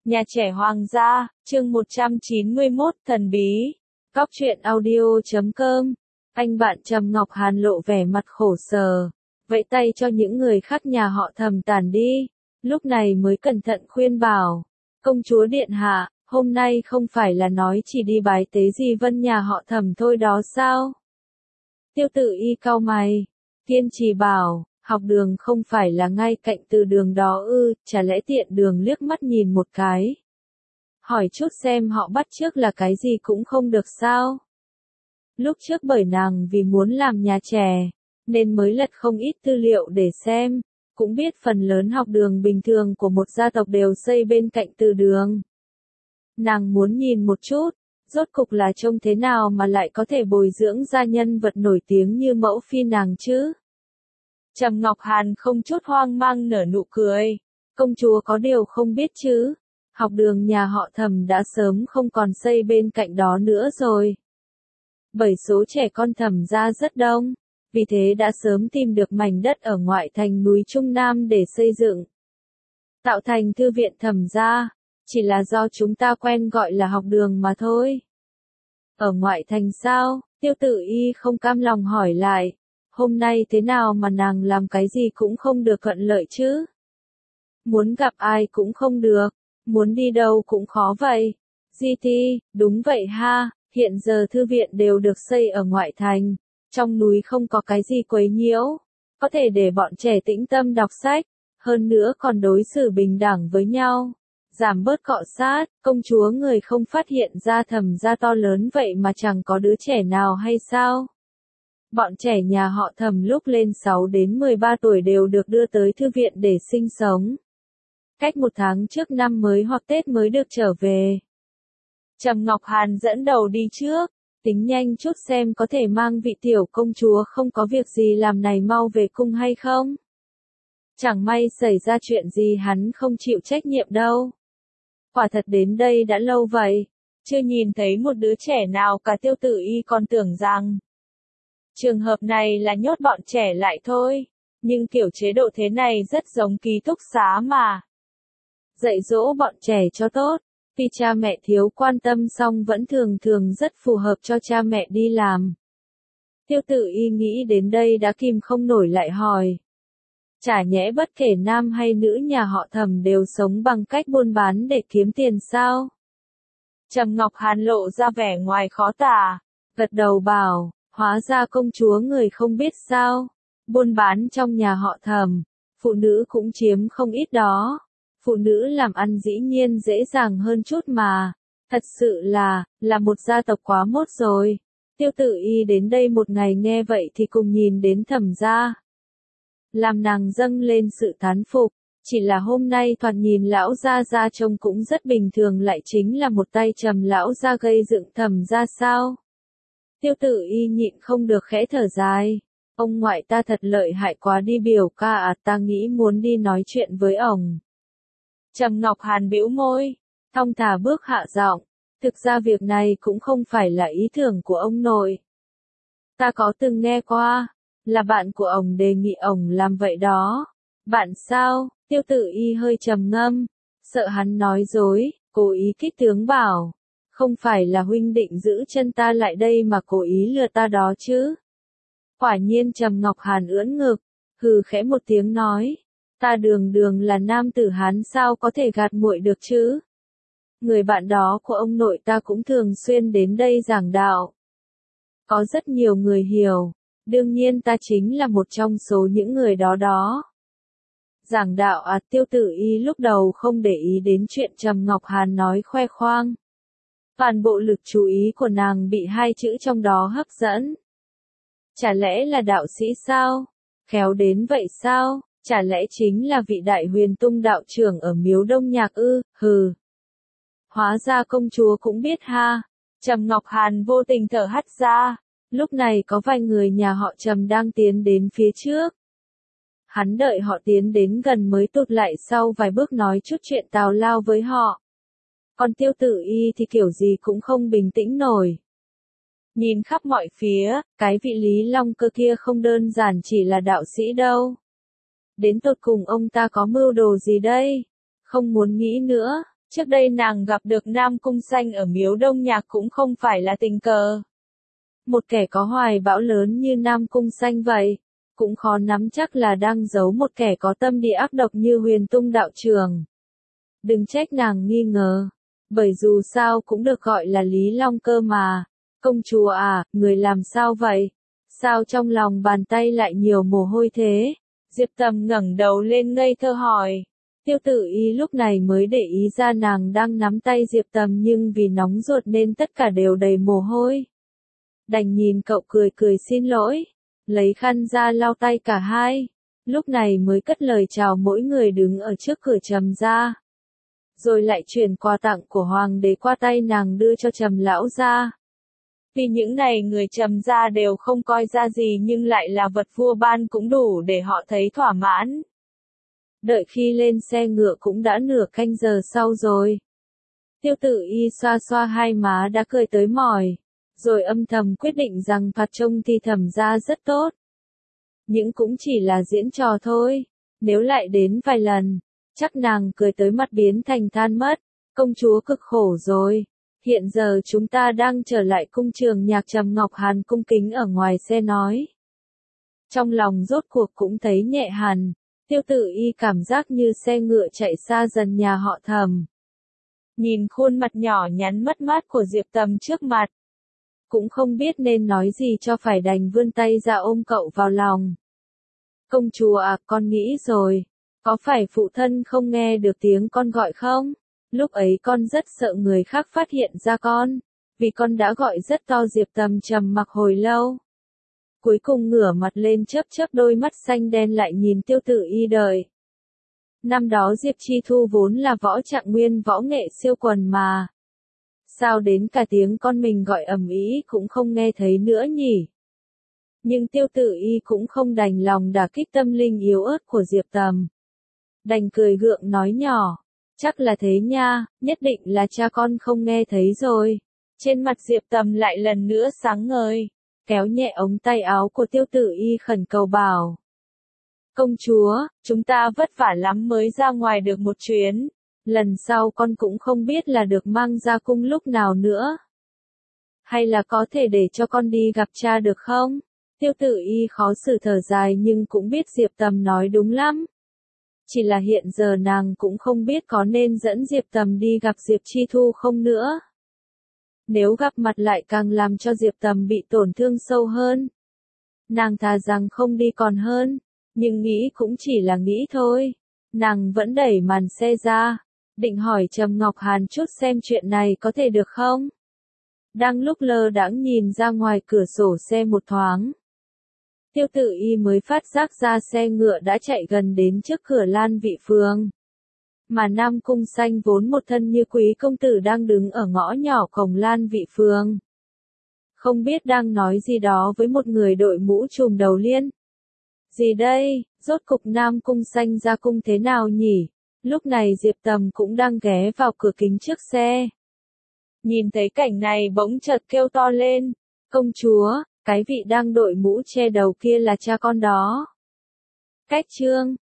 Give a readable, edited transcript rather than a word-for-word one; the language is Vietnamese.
Nhà trẻ Hoàng gia, chương 191, thần bí. Góc truyện audio.com. Anh bạn Trầm Ngọc Hàn lộ vẻ mặt khổ sở, vẫy tay cho những người khác nhà họ Thẩm tản đi, lúc này mới cẩn thận khuyên bảo, công chúa điện hạ, hôm nay không phải là nói chỉ đi bái tế Di Vân nhà họ Thẩm thôi đó sao? Tiêu Tự Y cau mày, kiên trì bảo, học đường không phải là ngay cạnh từ đường đó ư, chả lẽ tiện đường liếc mắt nhìn một cái. Hỏi chút xem họ bắt chước là cái gì cũng không được sao? Lúc trước bởi nàng vì muốn làm nhà trẻ, nên mới lật không ít tư liệu để xem, cũng biết phần lớn học đường bình thường của một gia tộc đều xây bên cạnh từ đường. Nàng muốn nhìn một chút, rốt cục là trông thế nào mà lại có thể bồi dưỡng ra nhân vật nổi tiếng như mẫu phi nàng chứ? Trầm Ngọc Hàn không chút hoang mang nở nụ cười, công chúa có điều không biết chứ, học đường nhà họ Thẩm đã sớm không còn xây bên cạnh đó nữa rồi. Bởi số trẻ con Thẩm gia rất đông, vì thế đã sớm tìm được mảnh đất ở ngoại thành núi Trung Nam để xây dựng, tạo thành thư viện Thẩm gia, chỉ là do chúng ta quen gọi là học đường mà thôi. Ở ngoại thành sao? Tiêu Tự Y không cam lòng hỏi lại. Hôm nay thế nào mà nàng làm cái gì cũng không được thuận lợi chứ? Muốn gặp ai cũng không được, muốn đi đâu cũng khó vậy. Di Thi, đúng vậy ha, hiện giờ thư viện đều được xây ở ngoại thành, trong núi không có cái gì quấy nhiễu, có thể để bọn trẻ tĩnh tâm đọc sách, hơn nữa còn đối xử bình đẳng với nhau, giảm bớt cọ sát. Công chúa người không phát hiện ra Thẩm gia to lớn vậy mà chẳng có đứa trẻ nào hay sao? Bọn trẻ nhà họ Thẩm lúc lên 6 đến 13 tuổi đều được đưa tới thư viện để sinh sống. Cách 1 tháng trước năm mới hoặc Tết mới được trở về. Trầm Ngọc Hàn dẫn đầu đi trước, tính nhanh chút xem có thể mang vị tiểu công chúa không có việc gì làm này mau về cung hay không. Chẳng may xảy ra chuyện gì hắn không chịu trách nhiệm đâu. Quả thật đến đây đã lâu vậy, chưa nhìn thấy một đứa trẻ nào cả. Tiêu Tự Y còn tưởng rằng trường hợp này là nhốt bọn trẻ lại thôi, nhưng kiểu chế độ thế này rất giống ký túc xá mà. Dạy dỗ bọn trẻ cho tốt, vì cha mẹ thiếu quan tâm song vẫn thường thường rất phù hợp cho cha mẹ đi làm. Tiêu Tự Y nghĩ đến đây đã kìm không nổi lại hỏi. Chả nhẽ bất kể nam hay nữ nhà họ Thẩm đều sống bằng cách buôn bán để kiếm tiền sao? Trầm Ngọc Hàn lộ ra vẻ ngoài khó tả, gật đầu bảo. Hóa ra công chúa người không biết sao, buôn bán trong nhà họ Thẩm, phụ nữ cũng chiếm không ít đó. Phụ nữ làm ăn dĩ nhiên dễ dàng hơn chút mà, thật sự là một gia tộc quá mốt rồi. Tiêu Tự Y đến đây một ngày nghe vậy thì cùng nhìn đến Thẩm gia, làm nàng dâng lên sự thán phục, chỉ là hôm nay thoạt nhìn lão gia trông cũng rất bình thường, lại chính là một tay Trầm lão gia gây dựng Thẩm gia sao? Tiêu Tự Y nhịn không được khẽ thở dài. Ông ngoại ta thật lợi hại quá đi biểu ca à, ta nghĩ muốn đi nói chuyện với ông. Trầm Ngọc Hàn bĩu môi, thong thả bước hạ giọng. Thực ra việc này cũng không phải là ý tưởng của ông nội. Ta có từng nghe qua, là bạn của ông đề nghị ông làm vậy đó. Bạn sao? Tiêu Tự Y hơi trầm ngâm, sợ hắn nói dối, cố ý kích tướng bảo. Không phải là huynh định giữ chân ta lại đây mà cố ý lừa ta đó chứ? Quả nhiên Trầm Ngọc Hàn ưỡn ngực, hừ khẽ một tiếng nói, ta đường đường là nam tử Hán sao có thể gạt muội được chứ? Người bạn đó của ông nội ta cũng thường xuyên đến đây giảng đạo. Có rất nhiều người hiểu, đương nhiên ta chính là một trong số những người đó đó. Giảng đạo à? Tiêu Tự Y lúc đầu không để ý đến chuyện Trầm Ngọc Hàn nói khoe khoang. Toàn bộ lực chú ý của nàng bị hai chữ trong đó hấp dẫn. Chả lẽ là đạo sĩ sao? Khéo đến vậy sao? Chả lẽ chính là vị đại huyền tung đạo trưởng ở Miếu Đông Nhạc ư? Hừ. Hóa ra công chúa cũng biết ha. Trầm Ngọc Hàn vô tình thở hắt ra. Lúc này có vài người nhà họ Trầm đang tiến đến phía trước. Hắn đợi họ tiến đến gần mới tụt lại sau vài bước nói chút chuyện tào lao với họ. Còn Tiêu Tự Y thì kiểu gì cũng không bình tĩnh nổi. Nhìn khắp mọi phía, cái vị Lý Long Cơ kia không đơn giản chỉ là đạo sĩ đâu. Đến tột cùng ông ta có mưu đồ gì đây? Không muốn nghĩ nữa, Trước đây nàng gặp được Nam Cung Xanh ở Miếu Đông Nhạc cũng không phải là tình cờ. Một kẻ có hoài bão lớn như Nam Cung Xanh vậy, cũng khó nắm chắc là đang giấu một kẻ có tâm địa ác độc như Huyền Tung đạo trưởng. Đừng trách nàng nghi ngờ, bởi dù sao cũng được gọi là Lý Long cơ mà. Công chúa à, người làm sao vậy? Sao trong lòng bàn tay lại nhiều mồ hôi thế? Diệp Tầm ngẩng đầu lên ngây thơ hỏi. Tiêu Tử Y lúc này mới để ý ra nàng đang nắm tay Diệp Tầm nhưng vì nóng ruột nên tất cả đều đầy mồ hôi. Đành nhìn cậu cười cười xin lỗi, lấy khăn ra lau tay cả hai, lúc này mới cất lời chào mỗi người đứng ở trước cửa Trầm gia. Rồi lại chuyển quà tặng của hoàng đế qua tay nàng đưa cho Trầm lão gia. Vì những này người Trầm gia đều không coi ra gì nhưng lại là vật vua ban cũng đủ để họ thấy thỏa mãn. Đợi khi lên xe ngựa cũng đã nửa canh giờ sau rồi. Tiêu Tử Y xoa xoa hai má đã cười tới mỏi, rồi âm thầm quyết định rằng thoạt trông thì Thẩm gia rất tốt. Nhưng cũng chỉ là diễn trò thôi, nếu lại đến vài lần, chắc nàng cười tới mặt biến thành than mất. Công chúa cực khổ rồi, hiện giờ chúng ta đang trở lại cung trường nhạc. Trầm Ngọc Hàn cung kính ở ngoài xe nói. Trong lòng rốt cuộc cũng thấy nhẹ hẳn. Tiêu Tử Y cảm giác như xe ngựa chạy xa dần nhà họ Thẩm. Nhìn khuôn mặt nhỏ nhắn mất mát của Diệp Tầm trước mặt, cũng không biết nên nói gì cho phải đành vươn tay ra ôm cậu vào lòng. Công chúa à, con nghĩ rồi, có phải phụ thân không nghe được tiếng con gọi không? Lúc ấy con rất sợ người khác phát hiện ra con, vì con đã gọi rất to. Diệp Tầm trầm mặc hồi lâu. Cuối cùng ngửa mặt lên chớp chớp đôi mắt xanh đen lại nhìn Tiêu Tử Y đợi. Năm đó Diệp Chi Thu vốn là võ trạng nguyên võ nghệ siêu quần mà. Sao đến cả tiếng con mình gọi ầm ĩ cũng không nghe thấy nữa nhỉ? Nhưng Tiêu Tử Y cũng không đành lòng đả kích tâm linh yếu ớt của Diệp Tầm. Đành cười gượng nói nhỏ, chắc là thế nha, nhất định là cha con không nghe thấy rồi. Trên mặt Diệp Tầm lại lần nữa sáng ngời, kéo nhẹ ống tay áo của Tiêu Tử Y khẩn cầu bảo. Công chúa, chúng ta vất vả lắm mới ra ngoài được một chuyến. Lần sau con cũng không biết là được mang ra cung lúc nào nữa. Hay là có thể để cho con đi gặp cha được không? Tiêu Tử Y khó xử thở dài nhưng cũng biết Diệp Tầm nói đúng lắm. Chỉ là hiện giờ nàng cũng không biết có nên dẫn Diệp Tầm đi gặp Diệp Chi Thu không nữa. Nếu gặp mặt lại càng làm cho Diệp Tầm bị tổn thương sâu hơn. Nàng thà rằng không đi còn hơn, nhưng nghĩ cũng chỉ là nghĩ thôi. Nàng vẫn đẩy màn xe ra, định hỏi Trầm Ngọc Hàn chút xem chuyện này có thể được không. Đang lúc lơ đãng nhìn ra ngoài cửa sổ xe một thoáng, Tiêu Tử Y mới phát giác ra xe ngựa đã chạy gần đến trước cửa Lan Vị Phường. Mà Nam Cung Xanh vốn một thân như quý công tử đang đứng ở ngõ nhỏ cổng Lan Vị Phường. Không biết đang nói gì đó với một người đội mũ trùm đầu liên. Gì đây, rốt cục Nam Cung Xanh ra cung thế nào nhỉ? Lúc này Diệp Tầm cũng đang ghé vào cửa kính trước xe. Nhìn thấy cảnh này bỗng chợt kêu to lên. Công chúa, cái vị đang đội mũ che đầu kia là cha con đó. Cách chương